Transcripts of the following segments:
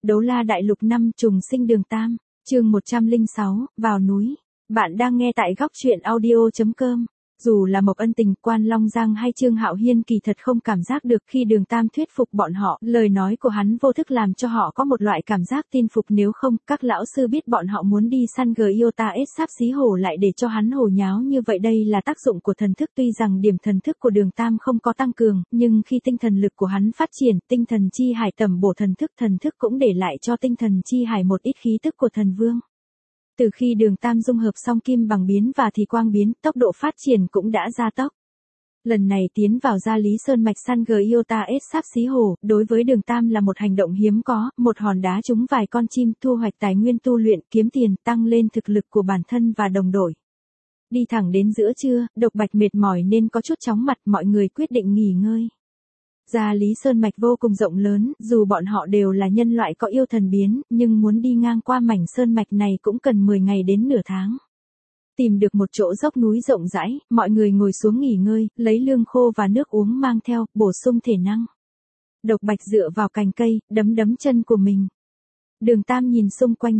Đấu La Đại Lục 5 trùng sinh Đường Tam, chương 106, vào núi. Bạn đang nghe tại góc truyện audio.com. Dù là Mộc Ân Tình, Quan Long Giang hay Trương Hạo Hiên kỳ thật không cảm giác được khi Đường Tam thuyết phục bọn họ, lời nói của hắn vô thức làm cho họ có một loại cảm giác tin phục, nếu không, các lão sư biết bọn họ muốn đi săn Gyota S sáp xí hổ lại để cho hắn hồ nháo như vậy, đây là tác dụng của thần thức. Tuy rằng điểm thần thức của Đường Tam không có tăng cường, nhưng khi tinh thần lực của hắn phát triển, tinh thần chi hải tầm bổ thần thức cũng để lại cho tinh thần chi hải một ít khí tức của thần vương. Từ khi Đường Tam dung hợp xong kim bằng biến và thì quang biến, tốc độ phát triển cũng đã gia tốc. Lần này tiến vào Gia Lý Sơn mạch săn Gyota S sáp xí hổ, đối với Đường Tam là một hành động hiếm có, một hòn đá trúng vài con chim, thu hoạch tài nguyên tu luyện, kiếm tiền, tăng lên thực lực của bản thân và đồng đội. Đi thẳng đến giữa trưa, Độc Bạch mệt mỏi nên có chút chóng mặt, mọi người quyết định nghỉ ngơi. Gia Lý Sơn mạch vô cùng rộng lớn, dù bọn họ đều là nhân loại có yêu thần biến, nhưng muốn đi ngang qua mảnh sơn mạch này cũng cần 10 ngày đến nửa tháng. Tìm được một chỗ dốc núi rộng rãi, mọi người ngồi xuống nghỉ ngơi, lấy lương khô và nước uống mang theo, bổ sung thể năng. Độc Bạch dựa vào cành cây, đấm chân của mình. Đường Tam nhìn xung quanh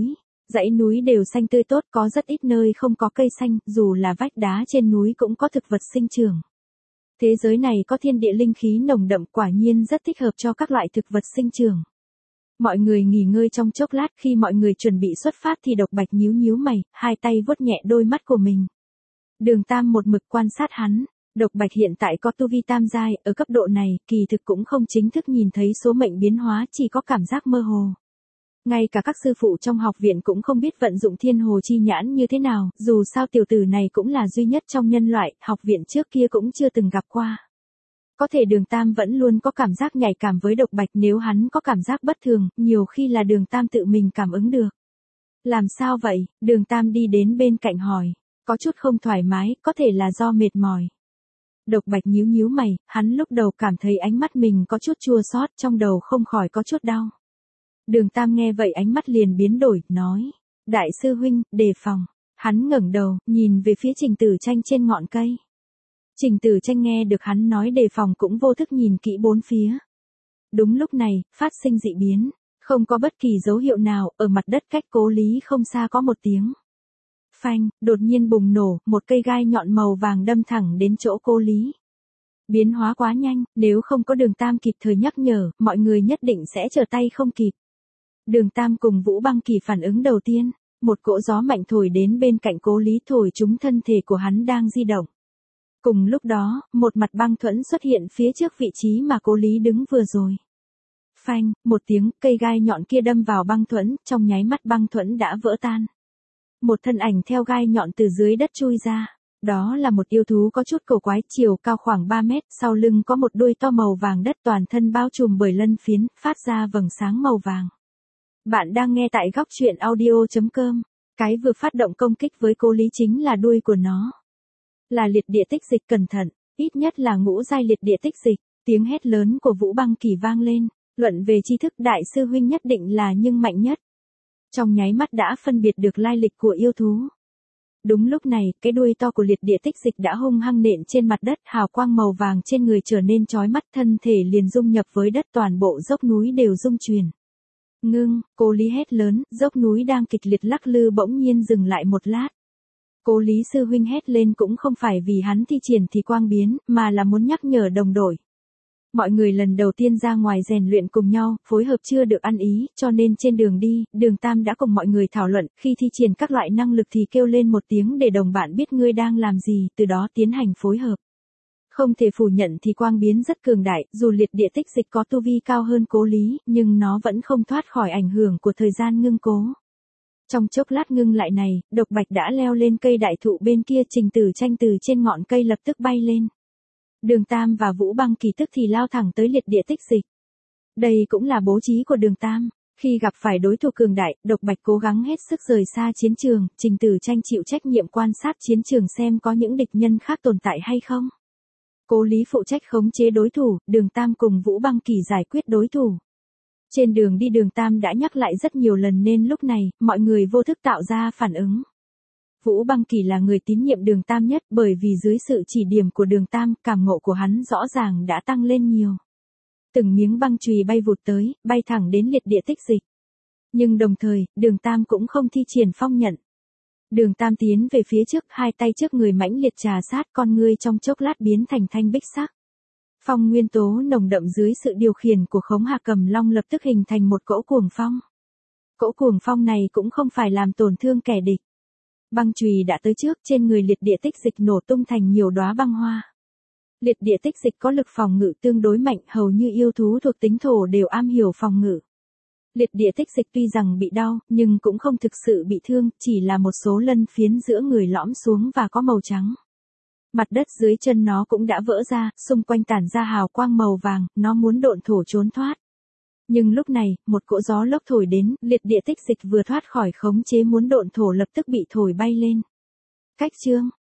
dãy núi đều xanh tươi tốt, có rất ít nơi không có cây xanh, dù là vách đá trên núi cũng có thực vật sinh trưởng. Thế giới này có thiên địa linh khí nồng đậm, quả nhiên rất thích hợp cho các loại thực vật sinh trưởng. Mọi người nghỉ ngơi trong chốc lát, khi mọi người chuẩn bị xuất phát thì Độc Bạch nhíu mày, hai tay vuốt nhẹ đôi mắt của mình. Đường Tam một mực quan sát hắn. Độc Bạch hiện tại có tu vi tam giai, ở cấp độ này, kỳ thực cũng không chính thức nhìn thấy số mệnh biến hóa, chỉ có cảm giác mơ hồ. Ngay cả các sư phụ trong học viện cũng không biết vận dụng thiên hồ chi nhãn như thế nào, dù sao tiểu tử này cũng là duy nhất trong nhân loại, học viện trước kia cũng chưa từng gặp qua. Có thể Đường Tam vẫn luôn có cảm giác nhạy cảm với Độc Bạch, nếu hắn có cảm giác bất thường, nhiều khi là Đường Tam tự mình cảm ứng được. Làm sao vậy? Đường Tam đi đến bên cạnh hỏi. Có chút không thoải mái, có thể là do mệt mỏi. Độc Bạch nhíu mày, hắn lúc đầu cảm thấy ánh mắt mình có chút chua xót, trong đầu không khỏi có chút đau. Đường Tam nghe vậy ánh mắt liền biến đổi, nói. Đại sư huynh, đề phòng. Hắn ngẩng đầu, nhìn về phía Trình Tử Tranh trên ngọn cây. Trình Tử Tranh nghe được hắn nói đề phòng cũng vô thức nhìn kỹ bốn phía. Đúng lúc này, phát sinh dị biến. Không có bất kỳ dấu hiệu nào, ở mặt đất cách Cố Lý không xa có một tiếng. Phanh, đột nhiên bùng nổ, một cây gai nhọn màu vàng đâm thẳng đến chỗ Cố Lý. Biến hóa quá nhanh, nếu không có Đường Tam kịp thời nhắc nhở, mọi người nhất định sẽ trở tay không kịp. Đường Tam cùng Vũ Băng Kỳ phản ứng đầu tiên, một cỗ gió mạnh thổi đến bên cạnh Cố Lý, thổi trúng thân thể của hắn đang di động. Cùng lúc đó, một mặt băng thuẫn xuất hiện phía trước vị trí mà Cố Lý đứng vừa rồi. Phanh, một tiếng, cây gai nhọn kia đâm vào băng thuẫn, trong nháy mắt băng thuẫn đã vỡ tan. Một thân ảnh theo gai nhọn từ dưới đất chui ra. Đó là một yêu thú có chút cổ quái, chiều cao khoảng 3 mét, sau lưng có một đuôi to màu vàng đất, toàn thân bao trùm bởi lân phiến, phát ra vầng sáng màu vàng. Bạn đang nghe tại góc truyện audio.com. Cái vừa phát động công kích với Cố Lý chính là đuôi của nó. Là liệt địa tích dịch, cẩn thận, ít nhất là ngũ giai liệt địa tích dịch. Tiếng hét lớn của Vũ Băng Kỳ vang lên, luận về tri thức đại sư huynh nhất định là nhưng mạnh nhất. Trong nháy mắt đã phân biệt được lai lịch của yêu thú. Đúng lúc này, cái đuôi to của liệt địa tích dịch đã hung hăng nện trên mặt đất, hào quang màu vàng trên người trở nên chói mắt, thân thể liền dung nhập với đất, toàn bộ dốc núi đều rung chuyển. Ngưng, Cố Lý hét lớn, dốc núi đang kịch liệt lắc lư bỗng nhiên dừng lại một lát. Cố Lý sư huynh hét lên cũng không phải vì hắn thi triển thì quang biến, mà là muốn nhắc nhở đồng đội. Mọi người lần đầu tiên ra ngoài rèn luyện cùng nhau, phối hợp chưa được ăn ý, cho nên trên đường đi, Đường Tam đã cùng mọi người thảo luận, khi thi triển các loại năng lực thì kêu lên một tiếng để đồng bạn biết ngươi đang làm gì, từ đó tiến hành phối hợp. Không thể phủ nhận thì quang biến rất cường đại, dù liệt địa tích dịch có tu vi cao hơn Cố Lý, nhưng nó vẫn không thoát khỏi ảnh hưởng của thời gian ngưng cố. Trong chốc lát ngưng lại này, Độc Bạch đã leo lên cây đại thụ bên kia, Trình Tử Tranh từ trên ngọn cây lập tức bay lên. Đường Tam và Vũ Băng Kỳ tức thì lao thẳng tới liệt địa tích dịch. Đây cũng là bố trí của Đường Tam. Khi gặp phải đối thủ cường đại, Độc Bạch cố gắng hết sức rời xa chiến trường, Trình Tử Tranh chịu trách nhiệm quan sát chiến trường xem có những địch nhân khác tồn tại hay không. Cố Lý phụ trách khống chế đối thủ, Đường Tam cùng Vũ Băng Kỳ giải quyết đối thủ. Trên đường đi Đường Tam đã nhắc lại rất nhiều lần nên lúc này, mọi người vô thức tạo ra phản ứng. Vũ Băng Kỳ là người tín nhiệm Đường Tam nhất, bởi vì dưới sự chỉ điểm của Đường Tam, cảm ngộ của hắn rõ ràng đã tăng lên nhiều. Từng miếng băng chùy bay vụt tới, bay thẳng đến liệt địa tích dịch. Nhưng đồng thời, Đường Tam cũng không thi triển phong nhận. Đường Tam tiến về phía trước, hai tay trước người mãnh liệt trà sát, con ngươi trong chốc lát biến thành thanh bích sắc. Phong nguyên tố nồng đậm dưới sự điều khiển của Khống Hà Cầm Long lập tức hình thành một cỗ cuồng phong. Cỗ cuồng phong này cũng không phải làm tổn thương kẻ địch. Băng chùy đã tới trước, trên người liệt địa tích dịch nổ tung thành nhiều đóa băng hoa. Liệt địa tích dịch có lực phòng ngự tương đối mạnh, hầu như yêu thú thuộc tính thổ đều am hiểu phòng ngự. Liệt địa tích dịch tuy rằng bị đau, nhưng cũng không thực sự bị thương, chỉ là một số lân phiến giữa người lõm xuống và có màu trắng. Mặt đất dưới chân nó cũng đã vỡ ra, xung quanh tản ra hào quang màu vàng, nó muốn độn thổ trốn thoát. Nhưng lúc này, một cỗ gió lốc thổi đến, liệt địa tích dịch vừa thoát khỏi khống chế muốn độn thổ lập tức bị thổi bay lên. Cách chương,